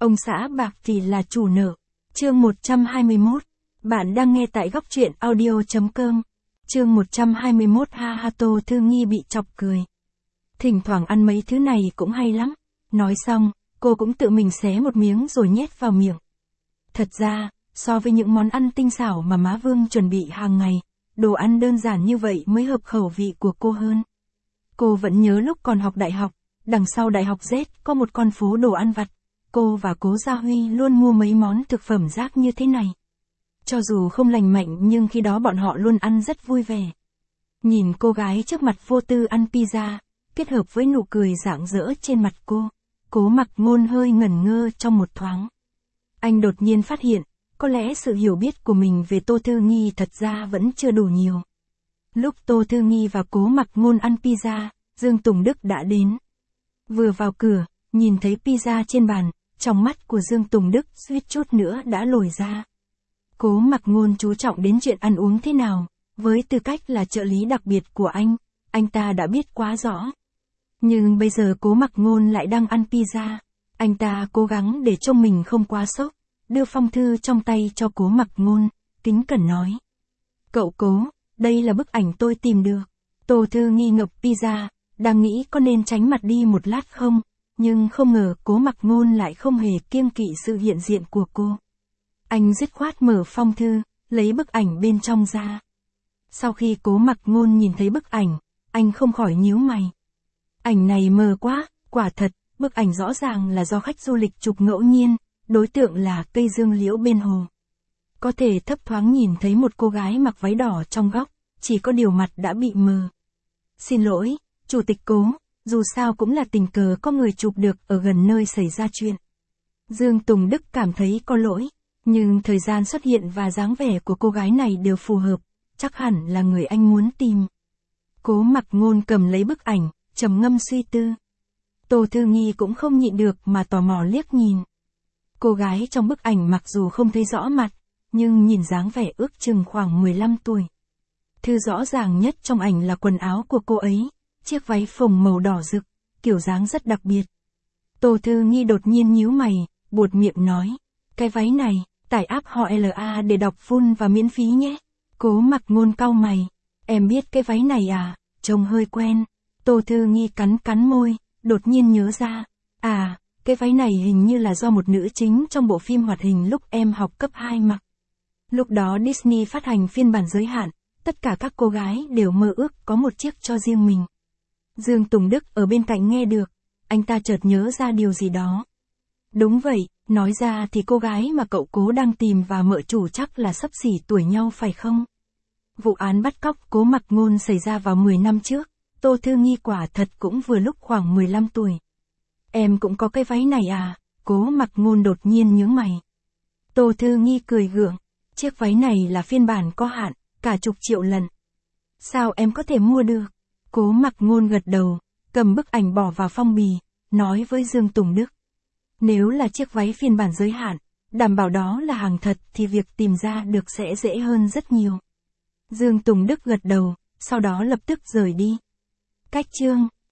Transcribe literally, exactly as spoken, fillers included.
Ông xã bạc thì là chủ nợ. Chương một trăm hai mươi mốt. Bạn đang nghe tại góc truyện audio chấm com. Chương một trăm hai mươi mốt. Ha ha. Tô Thư Nghi bị chọc cười. Thỉnh thoảng ăn mấy thứ này cũng hay lắm. Nói xong, cô cũng tự mình xé một miếng rồi nhét vào miệng. Thật ra, so với những món ăn tinh xảo mà má Vương chuẩn bị hàng ngày, đồ ăn đơn giản như vậy mới hợp khẩu vị của cô hơn. Cô vẫn nhớ lúc còn học đại học, đằng sau đại học Z có một con phố đồ ăn vặt. Cô và Cố Gia Huy luôn mua mấy món thực phẩm rác như thế này. Cho dù không lành mạnh nhưng khi đó bọn họ luôn ăn rất vui vẻ. Nhìn cô gái trước mặt vô tư ăn pizza, kết hợp với nụ cười rạng rỡ trên mặt cô, Cố Mặc Ngôn hơi ngẩn ngơ trong một thoáng. Anh đột nhiên phát hiện, có lẽ sự hiểu biết của mình về Tô Thư Nghi thật ra vẫn chưa đủ nhiều. Lúc Tô Thư Nghi và Cố Mặc Ngôn ăn pizza, Dương Tùng Đức đã đến. Vừa vào cửa, nhìn thấy pizza trên bàn, trong mắt của Dương Tùng Đức suýt chút nữa đã lồi ra. Cố Mặc Ngôn chú trọng đến chuyện ăn uống thế nào, với tư cách là trợ lý đặc biệt của anh, anh ta đã biết quá rõ. Nhưng bây giờ Cố Mặc Ngôn lại đang ăn pizza, anh ta cố gắng để trông mình không quá sốc, đưa phong thư trong tay cho Cố Mặc Ngôn, kính cẩn nói. Cậu Cố, đây là bức ảnh tôi tìm được. Tô Thư Nghi ngập pizza, đang nghĩ có nên tránh mặt đi một lát không, nhưng không ngờ Cố Mặc Ngôn lại không hề kiêng kỵ sự hiện diện của cô. Anh dứt khoát mở phong thư, lấy bức ảnh bên trong ra. Sau khi Cố Mặc Ngôn nhìn thấy bức ảnh, anh không khỏi nhíu mày. Ảnh này mờ quá, quả thật, bức ảnh rõ ràng là do khách du lịch chụp ngẫu nhiên, đối tượng là cây dương liễu bên hồ. Có thể thấp thoáng nhìn thấy một cô gái mặc váy đỏ trong góc, chỉ có điều mặt đã bị mờ. Xin lỗi, Chủ tịch Cố, dù sao cũng là tình cờ có người chụp được ở gần nơi xảy ra chuyện. Dương Tùng Đức cảm thấy có lỗi, nhưng thời gian xuất hiện và dáng vẻ của cô gái này đều phù hợp, chắc hẳn là người anh muốn tìm. Cố Mặc Ngôn cầm lấy bức ảnh, trầm ngâm suy tư. Tô Thư Nghi cũng không nhịn được mà tò mò liếc nhìn. Cô gái trong bức ảnh mặc dù không thấy rõ mặt, nhưng nhìn dáng vẻ ước chừng khoảng mười lăm tuổi. Thứ rõ ràng nhất trong ảnh là quần áo của cô ấy, chiếc váy phồng màu đỏ rực, kiểu dáng rất đặc biệt. Tô Thư Nghi đột nhiên nhíu mày, buột miệng nói, cái váy này, tải app họ lờ a để đọc full và miễn phí nhé. Cố Mặc Ngôn cau mày, em biết cái váy này à, trông hơi quen. Tô Thư Nghi cắn cắn môi, đột nhiên nhớ ra, à, cái váy này hình như là do một nữ chính trong bộ phim hoạt hình lúc em học cấp hai mặc. Lúc đó Disney phát hành phiên bản giới hạn, tất cả các cô gái đều mơ ước có một chiếc cho riêng mình. Dương Tùng Đức ở bên cạnh nghe được, anh ta chợt nhớ ra điều gì đó. Đúng vậy, nói ra thì cô gái mà cậu Cố đang tìm và mợ chủ chắc là xấp xỉ tuổi nhau phải không? Vụ án bắt cóc Cố Mặc Ngôn xảy ra vào mười năm trước, Tô Thư Nghi quả thật cũng vừa lúc khoảng mười lăm tuổi. Em cũng có cái váy này à? Cố Mặc Ngôn đột nhiên nhướng mày. Tô Thư Nghi cười gượng, chiếc váy này là phiên bản có hạn, cả chục triệu lần. Sao em có thể mua được? Cố Mặc Ngôn gật đầu, cầm bức ảnh bỏ vào phong bì, nói với Dương Tùng Đức. Nếu là chiếc váy phiên bản giới hạn, đảm bảo đó là hàng thật thì việc tìm ra được sẽ dễ hơn rất nhiều. Dương Tùng Đức gật đầu, sau đó lập tức rời đi. Cách chương